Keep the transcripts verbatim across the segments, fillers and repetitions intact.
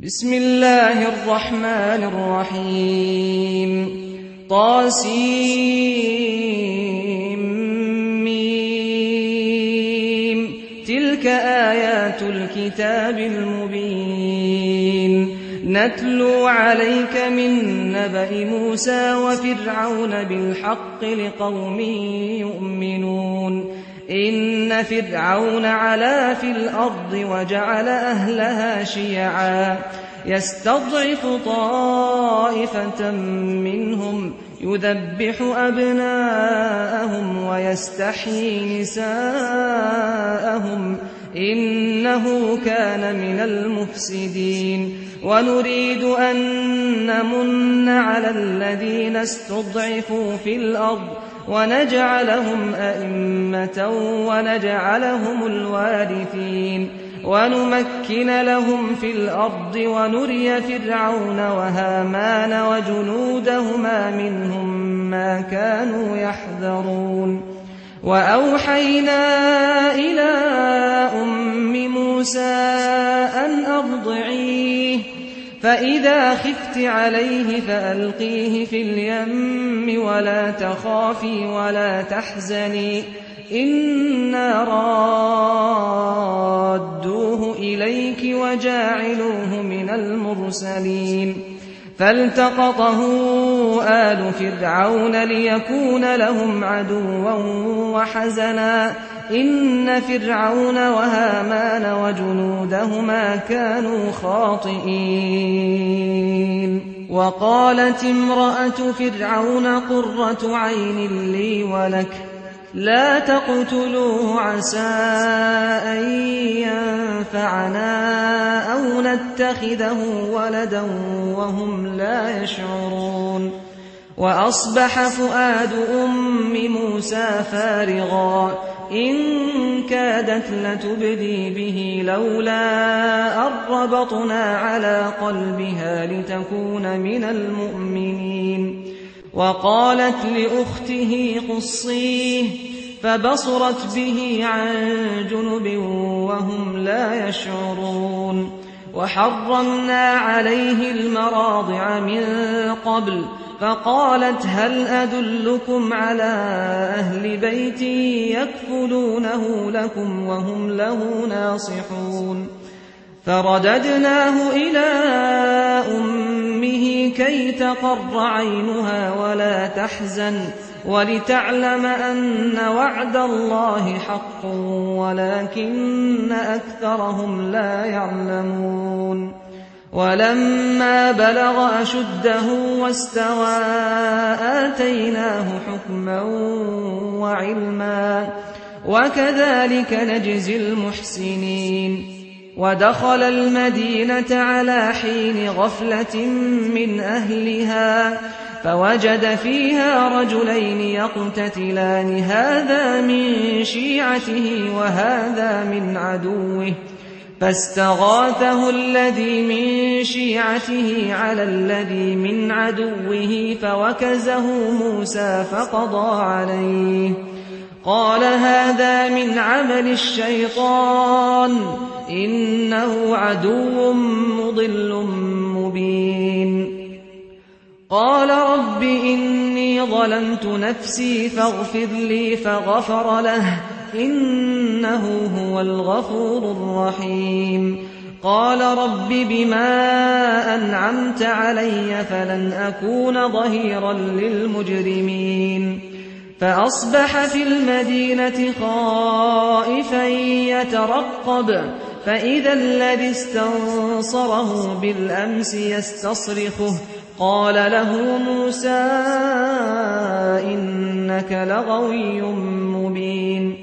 بسم الله الرحمن الرحيم طاسيم تلك آيات الكتاب المبين نتلو عليك من نبأ موسى وفرعون بالحق لقوم يؤمنون إن فرعون علا في الأرض وجعل أهلها شيعا يستضعف طائفة منهم يذبح أبناءهم ويستحيي نساءهم إنه كان من المفسدين ونريد أن نمن على الذين استضعفوا في الأرض ونجعلهم أئمة ونجعلهم الوارثين ونمكن لهم في الأرض ونري فرعون وهامان وجنودهما منهم ما كانوا يحذرون وأوحينا إلى أم موسى أن أرضعيه فإذا خفت عليه فألقيه في اليم ولا تخافي ولا تحزني إنا رادوه إليك وجاعلوه من المرسلين فالتقطه آل فرعون ليكون لهم عدوا وحزنا إن فرعون وهامان وجنودهما كانوا خاطئين وقالت امرأة فرعون قرة عين لي ولك لا تقتلوه عسى أن ينفعنا أو نتخذه ولدا وهم لا يشعرون وأصبح فؤاد أم موسى فارغا إن كادت لتبدي به لولا أن ربطنا على قلبها لتكون من المؤمنين وقالت لأخته قصيه فبصرت به عن جنب وهم لا يشعرون وحرمنا عليه المراضع من قبل فقالت هل أدلكم على أهل بيت يكفلونه لكم وهم له ناصحون فرددناه إلى أمه كي تقر عينها ولا تحزن ولتعلم أن وعد الله حق ولكن أكثرهم لا يعلمون ولما بلغ أشده واستوى آتيناه حكما وعلما وكذلك نجزي المحسنين ودخل المدينة على حين غفلة من أهلها فوجد فيها رجلين يقتتلان هذا من شيعته وهذا من عدوه فاستغاثه الذي من شيعته على الذي من عدوه فوكزه موسى فقضى عليه قال هذا من عمل الشيطان إنه عدو مضل مبين قال رب إني ظلمت نفسي فاغفر لي فغفر له إنه هو الغفور الرحيم قال رب بما أنعمت علي فلن أكون ظهيرا للمجرمين فأصبح في المدينة خائفا يترقب فإذا الذي استنصره بالأمس يستصرخه قال له موسى إنك لغوي مبين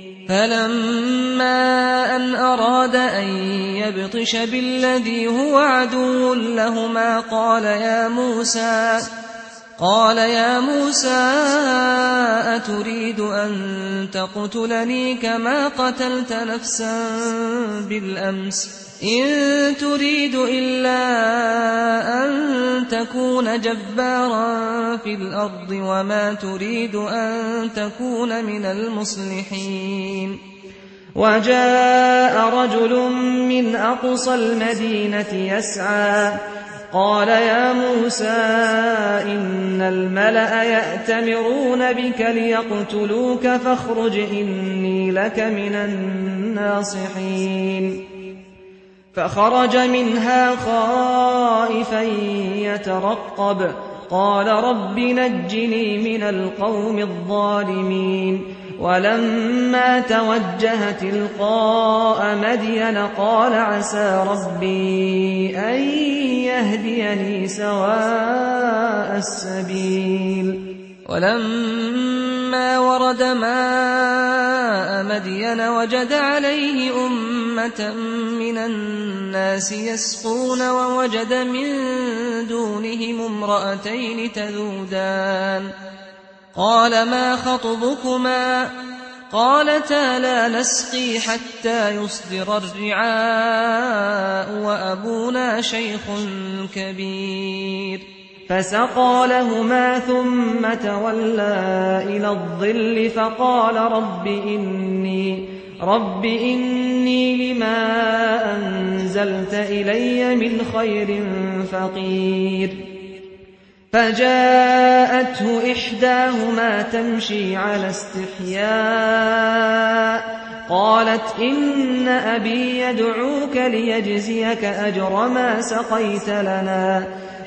فلما أن أراد أن يبطش بالذي هو عدو لهما قال يا موسى قال يا موسى أتريد أن تقتلني كما قتلت نفسا بالأمس إن تريد إلا أن تكون جبارا في الأرض وما تريد أن تكون من المصلحين وجاء رجل من أقصى المدينة يسعى قال يا موسى إن الملأ يأتمرون بك ليقتلوك فاخرج إني لك من الناصحين فخرج منها خائفا يترقب قال رب نجني من القوم الظالمين ولما توجه تلقاء مدين قال عسى ربي أن يهديني سواء السبيل ولما ورد ماء مدين وجد عليه أمة من الناس يسقون ووجد من دونهم امرأتين تذودان قال ما خطبكما قالتا لا نسقي حتى يصدر الرعاء وأبونا شيخ كبير فسقى لهما ثم تولى إلى الظل فقال رب إني رب إني لما أنزلت إلي من خير فقير فجاءته إحداهما تمشي على استحياء قالت إن أبي يدعوك ليجزيك أجر ما سقيت لنا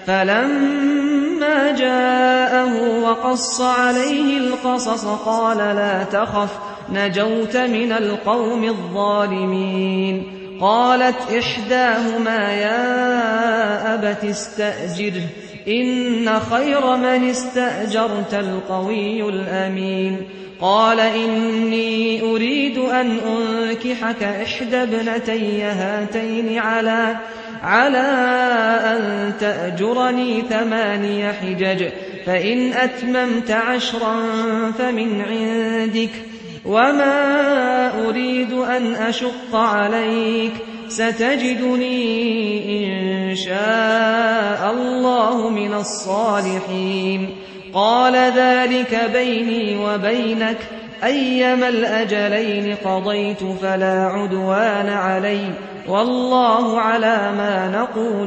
فلما جاءه وقص عليه القصص قال لا تخف نجوت من القوم الظالمين قالت إحداهما يا أبت استأجره إن خير من استأجرت القوي الأمين قال إني أريد أن أنكحك إحدى ابنتي هاتين على على أن تأجرني ثماني حجج فإن أتممت عشرا فمن عندك وما أريد أن أشق عليك ستجدني إن شاء الله من الصالحين قال ذلك بيني وبينك أيما الأجلين قضيت فلا عدوان علي والله على ما نقول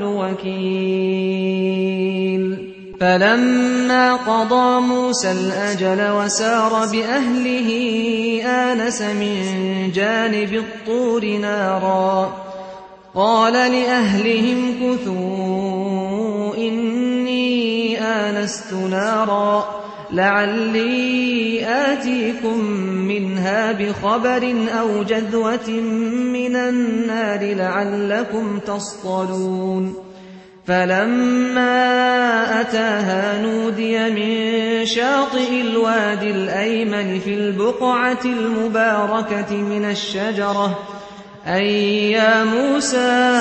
وكيل فلما قضى موسى الأجل وسار بأهله آنس من جانب الطور نارا قال لأهلهم كثوا إني آنست نارا لعلي آتيكم منها بخبر أو جذوة من النار لعلكم تصطلون فلما أتاها نودي من شاطئ الوادي الأيمن في البقعة المباركة من الشجرة أي يا موسى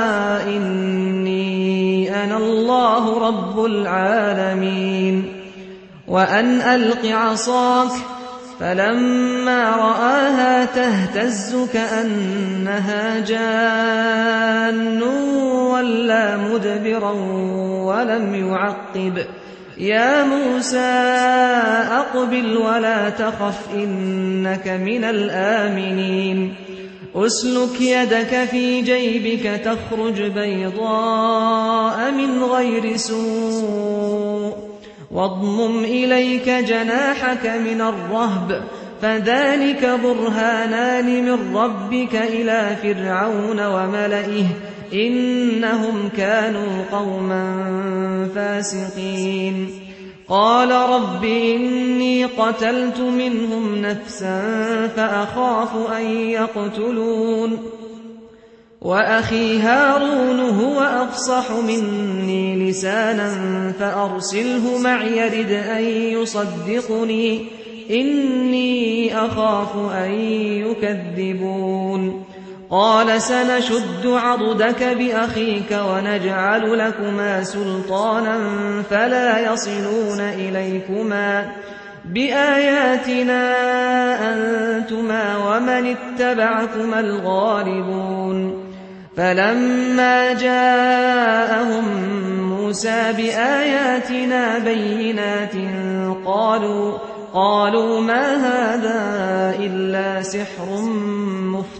إني أنا الله رب العالمين وأن ألق عصاك فلما رآها تهتز كأنها جان ولا مدبرا ولم يعقب يا موسى أقبل ولا تخف إنك من الآمنين أسلك يدك في جيبك تخرج بيضاء من غير سوء واضمم إليك جناحك من الرهب فذلك برهانان من ربك إلى فرعون وملئه إنهم كانوا قوما فاسقين قال رب إني قتلت منهم نفسا فأخاف أن يقتلون وأخي هارون هو أفصح مني لسانا فأرسله معي يرد أن يصدقني إني أخاف أن يكذبون قال سنشد عضدك بأخيك ونجعل لكما سلطانا فلا يصلون إليكما بآياتنا أنتما ومن اتبعكما الغالبون فلما جاءهم موسى بآياتنا بينات قالوا قالوا ما هذا إلا سحر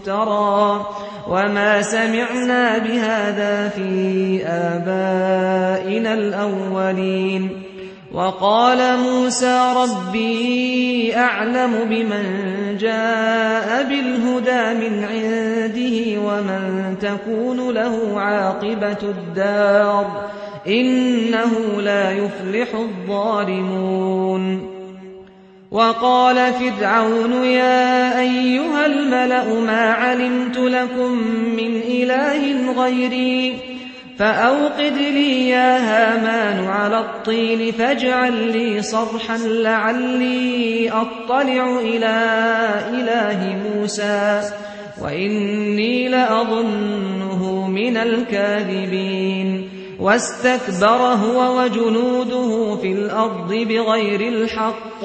مفترى وما سمعنا بهذا في آبائنا الأولين. وقال موسى ربي أعلم بمن جاء بالهدى من عنده ومن تكون له عاقبة الدار إنه لا يفلح الظالمون. وقال فرعون يا أيها الملأ ما علمت لكم من إله غيري فأوقد لي يا هامان على الطين فاجعل لي صرحا لعلي أطلع إلى إله موسى وإني لأظنه من الكاذبين. واستكبر هو وجنوده في الأرض بغير الحق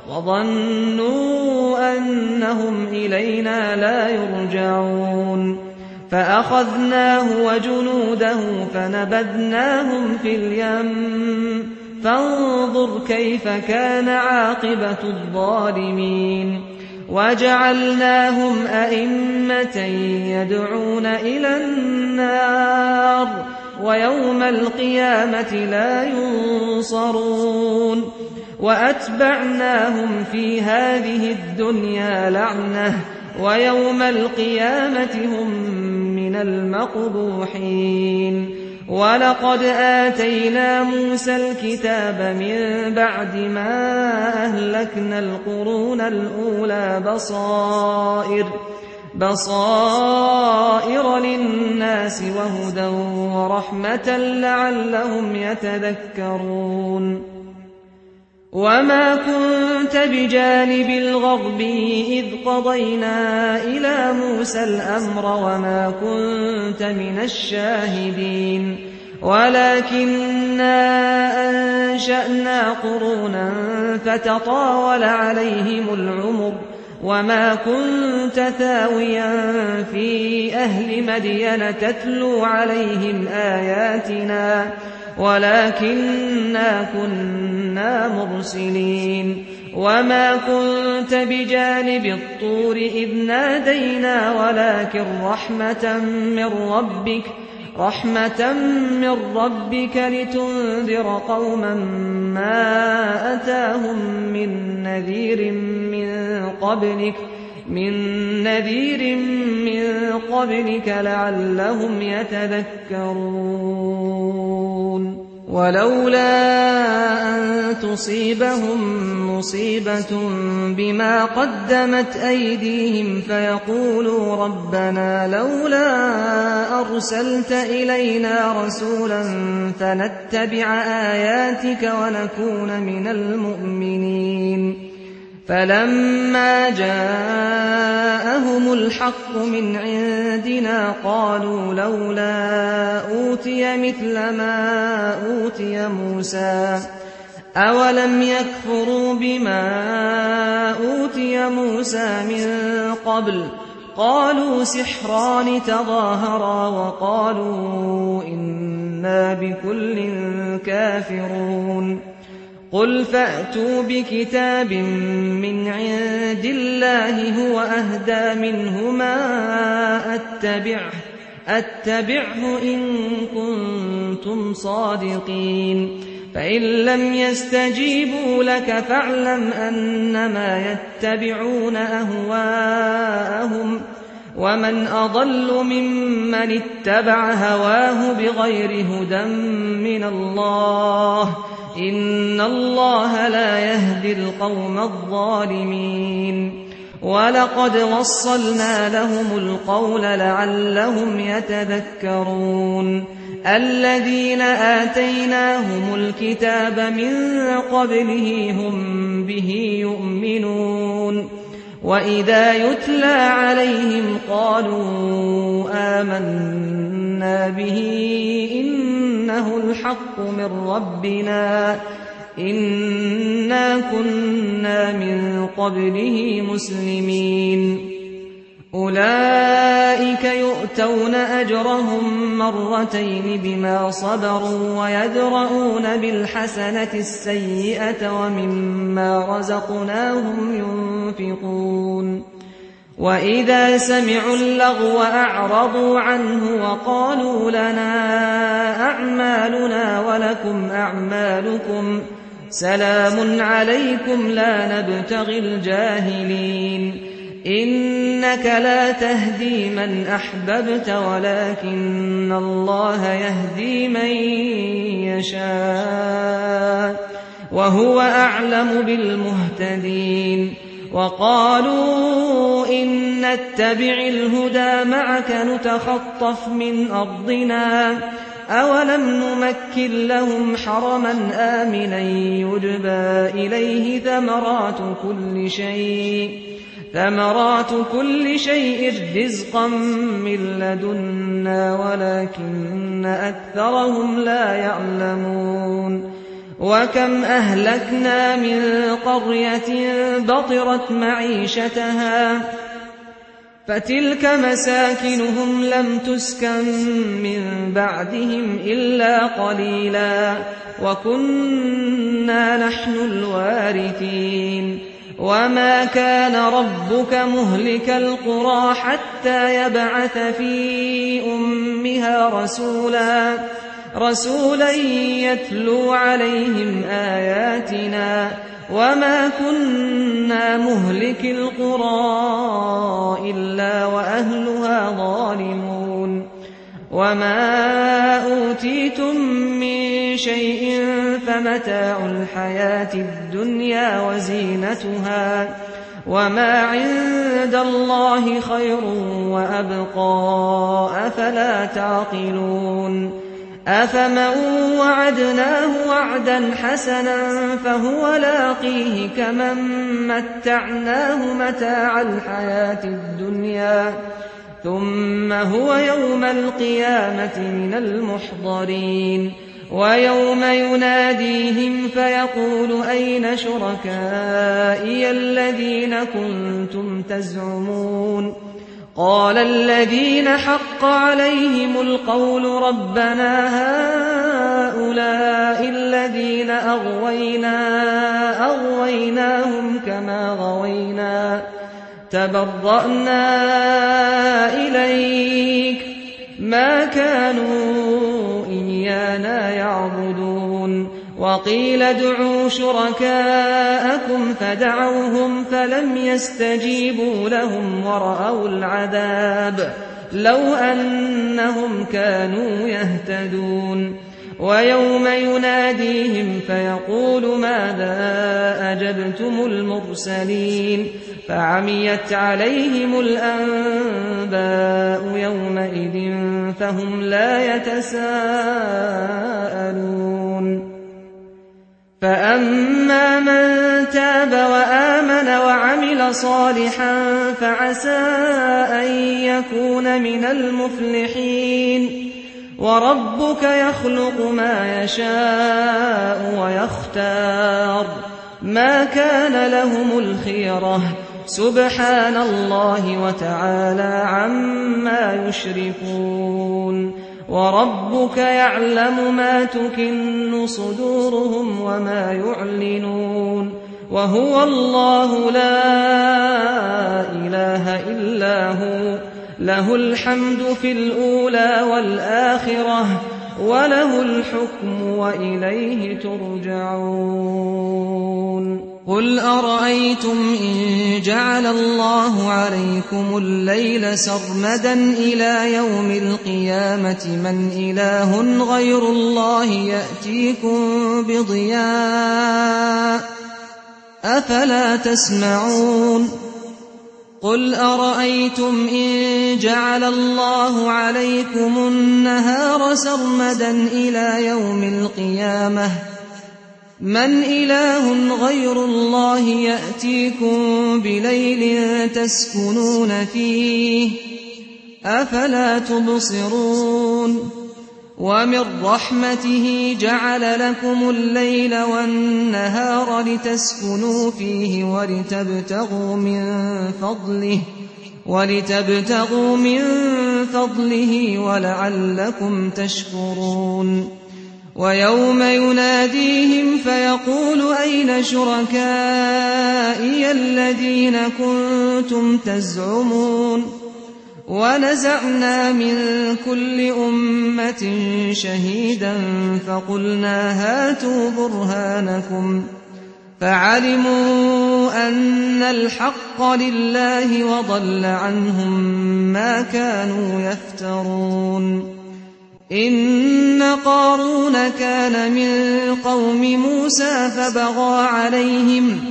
وظنوا أنهم إلينا لا يرجعون. فأخذناه وجنوده فنبذناهم في اليم فانظر كيف كان عاقبة الظالمين. وجعلناهم أئمة يدعون إلى النار ويوم القيامة لا ينصرون. وأتبعناهم في هذه الدنيا لعنة ويوم القيامة هم من المقبوحين. ولقد آتينا موسى الكتاب من بعد ما أهلكنا القرون الأولى بصائر بصائر للناس وهدى ورحمة لعلهم يتذكرون. وما كنت بجانب الغرب إذ قضينا إلى موسى الأمر وما كنت من الشاهدين ولكننا أنشأنا قرونا فتطاول عليهم العمر وما كنت ثاويا في أهل مدين تتلو عليهم آياتنا ولكننا كنا مرسلين. وما كنت بجانب الطور إذ نادينا ولكن رحمة من ربك رحمة من ربك لتنذر قوما ما أتاهم من نذير من قبلك من نذير من قبلك لعلهم يتذكرون. ولولا أن تصيبهم مصيبة بما قدمت أيديهم فيقولوا ربنا لولا أرسلت إلينا رسولا فنتبع آياتك ونكون من المؤمنين. فلما جاءهم الحق من عندنا قالوا لولا أوتي مثل ما أوتي موسى أولم يكفروا بما أوتي موسى من قبل قالوا سحران تظاهرا وقالوا إنا بكل كافرون. قل فأتوا بكتاب من عند الله هو أهدى منهما أتبعه, أتبعه إن كنتم صادقين. فإن لم يستجيبوا لك فاعلم أنما يتبعون أهواءهم ومن أضل ممن اتبع هواه بغير هدى من الله إن الله لا يهدي القوم الظالمين. ولقد وصلنا لهم القول لعلهم يتذكرون. الذين آتيناهم الكتاب من قبله هم به يؤمنون وإذا يتلى عليهم قالوا آمنا به إنه الحق من ربنا إنا كنا من قبله مسلمين. أولئك يؤتون أجرهم مرتين بما صبروا ويدرؤون بالحسنة السيئة ومما رزقناهم ينفقون. وإذا سمعوا اللغو أعرضوا عنه وقالوا لنا أعمالنا ولكم أعمالكم سلام عليكم لا نبتغي الجاهلين إنك لا تهدي من أحببت ولكن الله يهدي من يشاء وهو أعلم بالمهتدين وقالوا إن نتبع الهدى معك نتخطف من أرضنا أولم نمكن لهم حرما آمنا يجبى إليه ثمرات كل شيء ثمرات كل شيء رزقا من لدنا ولكن أكثرهم لا يعلمون وكم أهلكنا من قرية بطرت معيشتها فتلك مساكنهم لم تسكن من بعدهم إلا قليلا وكنا نحن الوارثين وما كان ربك مهلك القرى حتى يبعث في أمها رسولا رسولا يتلو عليهم آياتنا وما كنا مهلك القرى إلا وأهلها ظالمون وما أوتيتم من شيء فمتاع الحياة الدنيا وزينتها وما عند الله خير وأبقى أفلا تعقلون أفمن وعدناه وعدا حسنا فهو لاقيه كمن متعناه متاع الحياة الدنيا ثم هو يوم القيامة من المحضرين ويوم يناديهم فيقول أين شركائي الذين كنتم تزعمون قال الذين حق عليهم القول ربنا هؤلاء الذين أغوينا أغويناهم كما غوينا تبرأنا إليك ما كانوا إيانا يعبدون وقيل ادعوا شركاءكم فدعوهم فلم يستجيبوا لهم ورأوا العذاب لو أنهم كانوا يهتدون ويوم يناديهم فيقول ماذا أجبتم المرسلين فعميت عليهم الأنباء يومئذ فهم لا يتساءلون فأما من تاب وآمن وعمل صالحا فعسى أن يكون من المفلحين وربك يخلق ما يشاء ويختار ما كان لهم الخيرة سبحان الله وتعالى عما يشركون وربك يعلم ما تكن صدورهم وما يعلنون وهو الله لا إله إلا هو له الحمد في الأولى والآخرة وله الحكم وإليه ترجعون قل أرأيتم إن جعل الله عليكم الليل سرمدا إلى يوم القيامة من إله غير الله يأتيكم بضياء أفلا تسمعون قل أرأيتم إن جعل الله عليكم النهار سرمدا إلى يوم القيامة من إله غير الله يأتيكم بليل تسكنون فيه أفلا تبصرون ومن رحمته جعل لكم الليل والنهار لتسكنوا فيه ولتبتغوا من فضله ولتبتغوا من فضله ولعلكم تشكرون ويوم يناديهم فيقول أين شركائي الذين كنتم تزعمون ونزعنا من كل أمة شهيدا فقلنا هاتوا برهانكم فعلموا أن الحق لله وضل عنهم ما كانوا يفترون. إن قارون كان من قوم موسى فبغى عليهم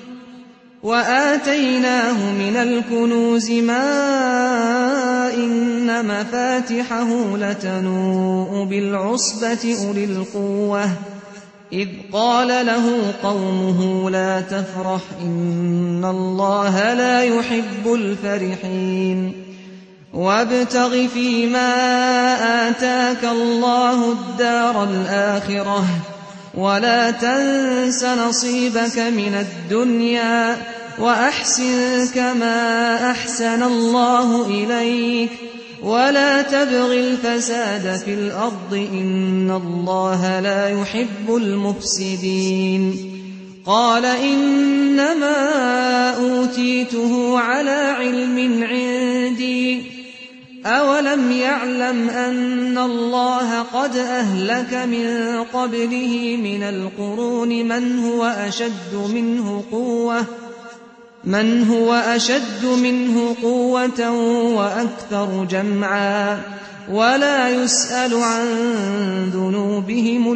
وآتيناه من الكنوز ما إن مفاتحه لتنوء بالعصبة أولي القوة إذ قال له قومه لا تفرح إن الله لا يحب الفرحين وابتغ فيما آتاك الله الدار الآخرة ولا تنس نصيبك من الدنيا وأحسن كما أحسن الله إليك ولا تبغ الفساد في الأرض إن الله لا يحب المفسدين. قال إنما أوتيته على علم عندي أولم يعلم أن الله قد أهلك من قبله من القرون من هو أشد منه قوة من هو أشد منه قوة وأكثر جمعا ولا يسأل عن ذنوبهم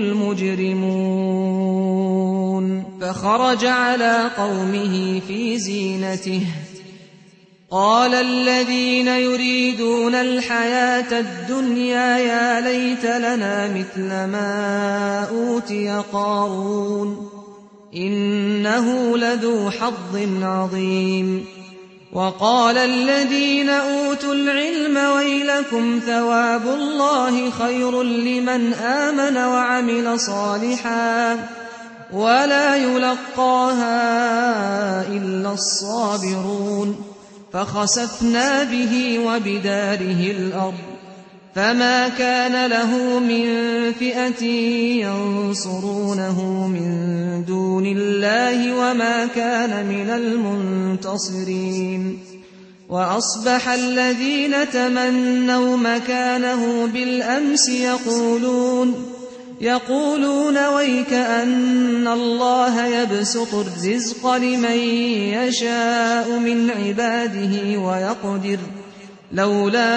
المجرمون. فخرج على قومه في زينته قال الذين يريدون الحياة الدنيا يا ليت لنا مثل ما أوتي قارون إنه لذو حظ عظيم. وقال الذين أوتوا العلم ويلكم ثواب الله خير لمن آمن وعمل صالحا ولا يلقاها إلا الصابرون. فخسفنا به وبداره الأرض فما كان له من فئة ينصرونه من دون الله وما كان من المنتصرين. وأصبح الذين تمنوا مكانه بالأمس يقولون يقولون ويك أن الله يبسط الرزق لمن يشاء من عباده ويقدر لولا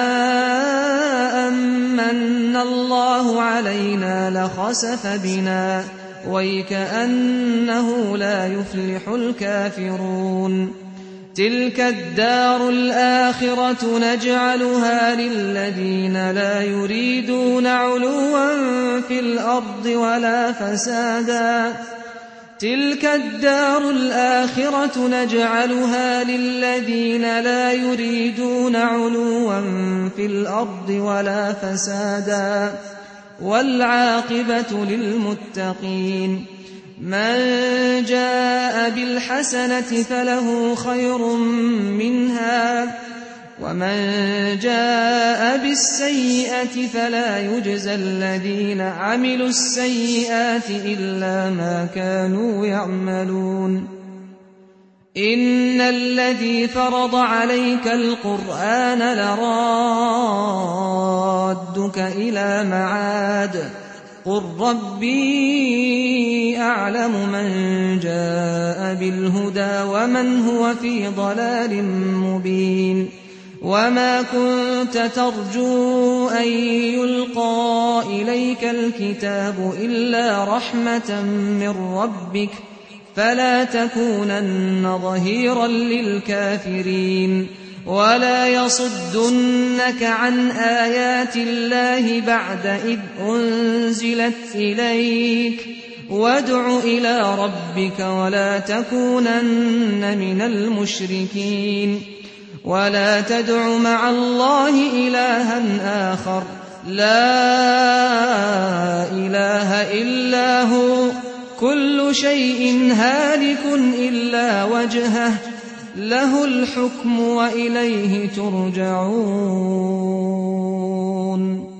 أمن الله علينا لخسف بنا ويك أنه لا يفلح الكافرون. تلك الدار الآخرة نجعلها للذين لا يريدون علوا في الأرض ولا فسادا تلك الدار الآخرة نجعلها للذين لا يريدون علوا في الأرض ولا فسادا والعاقبة للمتقين. من جاء بالحسنة فله خير منها ومن جاء بالسيئة فلا يجزى الذين عملوا السيئات إلا ما كانوا يعملون. إن الذي فرض عليك القرآن لرادك إلى معاد قل ربي أعلم من جاء بالهدى ومن هو في ضلال مبين. وما كنت ترجو أن يلقى إليك الكتاب إلا رحمة من ربك فلا تكونن ظهيرا للكافرين. ولا يصدنك عن آيات الله بعد إذ أنزلت إليك وادع إلى ربك ولا تكونن من المشركين. ولا تدع مع الله إلها آخر لا إله إلا هو كل شيء هالك إلا وجهه له الحكم وإليه ترجعون.